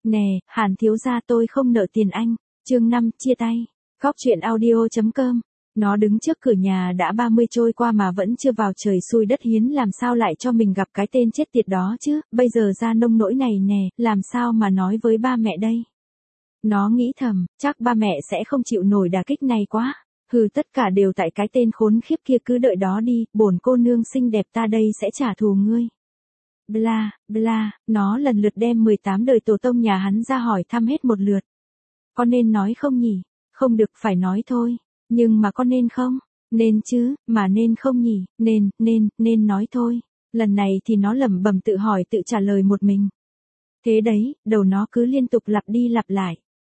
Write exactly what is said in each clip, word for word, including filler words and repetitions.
Nè, Hàn thiếu gia tôi không nợ tiền anh. Chương năm, chia tay. Góc truyện audio chấm com. Nó đứng trước cửa nhà đã ba mươi trôi qua mà vẫn chưa vào, trời xui đất hiến làm sao lại cho mình gặp cái tên chết tiệt đó chứ, bây giờ ra nông nỗi này nè, làm sao mà nói với ba mẹ đây. Nó nghĩ thầm, chắc ba mẹ sẽ không chịu nổi đả kích này quá. Hừ, tất cả đều tại cái tên khốn khiếp kia, cứ đợi đó đi, bổn cô nương xinh đẹp ta đây sẽ trả thù ngươi. Bla, bla, nó lần lượt đem mười tám đời tổ tông nhà hắn ra hỏi thăm hết một lượt. Con nên nói không nhỉ? Không được, phải nói thôi. Nhưng mà con nên không? Nên chứ, mà nên không nhỉ? Nên, nên, nên nói thôi. Lần này thì nó lẩm bẩm tự hỏi tự trả lời một mình. Thế đấy, đầu nó cứ liên tục lặp đi lặp lại.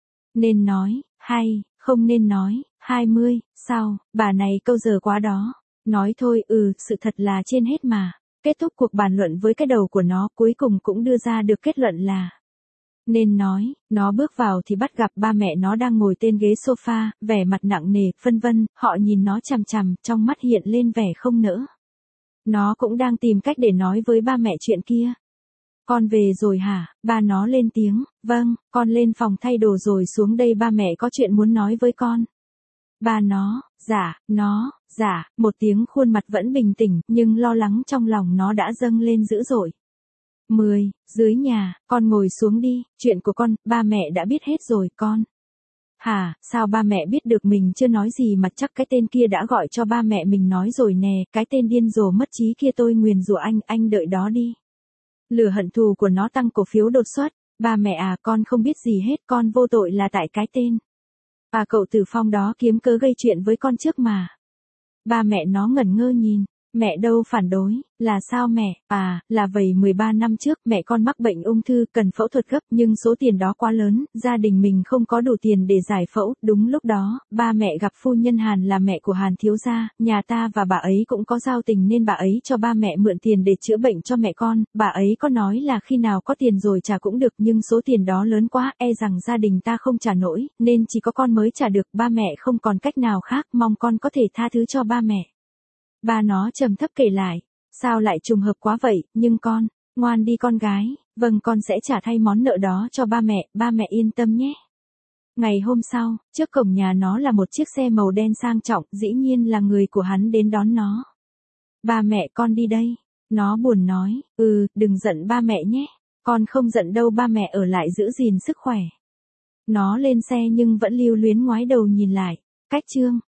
Nên nói, hay, không nên nói, hai mươi, sao, bà này câu giờ quá đó. Nói thôi, ừ, sự thật là trên hết mà. Kết thúc cuộc bàn luận với cái đầu của nó, cuối cùng cũng đưa ra được kết luận là nên nói. Nó bước vào thì bắt gặp ba mẹ nó đang ngồi trên ghế sofa, vẻ mặt nặng nề, vân vân, họ nhìn nó chằm chằm, trong mắt hiện lên vẻ không nỡ. Nó cũng đang tìm cách để nói với ba mẹ chuyện kia. Con về rồi hả? Ba nó lên tiếng, vâng, con lên phòng thay đồ rồi xuống đây, ba mẹ có chuyện muốn nói với con. Ba nó, dạ, nó, dạ, một tiếng, khuôn mặt vẫn bình tĩnh, nhưng lo lắng trong lòng nó đã dâng lên dữ dội. Mười, dưới nhà, con ngồi xuống đi, chuyện của con, ba mẹ đã biết hết rồi, con. Hả, sao ba mẹ biết được? Mình chưa nói gì mà chắc cái tên kia đã gọi cho ba mẹ mình nói rồi nè, cái tên điên rồ mất trí kia, tôi nguyền rủa anh, anh đợi đó đi. Lửa hận thù của nó tăng cổ phiếu đột xuất. Ba mẹ à, con không biết gì hết, con vô tội là tại cái tên à cậu Tử Phong đó kiếm cớ gây chuyện với con trước mà. Ba mẹ nó ngẩn ngơ nhìn. Mẹ đâu phản đối, là sao mẹ? À, là vậy, mười ba năm trước mẹ con mắc bệnh ung thư, cần phẫu thuật gấp, nhưng số tiền đó quá lớn, gia đình mình không có đủ tiền để giải phẫu. Đúng lúc đó, ba mẹ gặp phu nhân Hàn là mẹ của Hàn thiếu gia, nhà ta và bà ấy cũng có giao tình nên bà ấy cho ba mẹ mượn tiền để chữa bệnh cho mẹ con. Bà ấy có nói là khi nào có tiền rồi trả cũng được, nhưng số tiền đó lớn quá, e rằng gia đình ta không trả nổi, nên chỉ có con mới trả được. Ba mẹ không còn cách nào khác, mong con có thể tha thứ cho ba mẹ. Ba nó trầm thấp kể lại, sao lại trùng hợp quá vậy, nhưng con, ngoan đi con gái, vâng con sẽ trả thay món nợ đó cho ba mẹ, ba mẹ yên tâm nhé. Ngày hôm sau, trước cổng nhà nó là một chiếc xe màu đen sang trọng, dĩ nhiên là người của hắn đến đón nó. Ba mẹ con đi đây, nó buồn nói, ừ, đừng giận ba mẹ nhé, con không giận đâu, ba mẹ ở lại giữ gìn sức khỏe. Nó lên xe nhưng vẫn lưu luyến ngoái đầu nhìn lại, cách chương.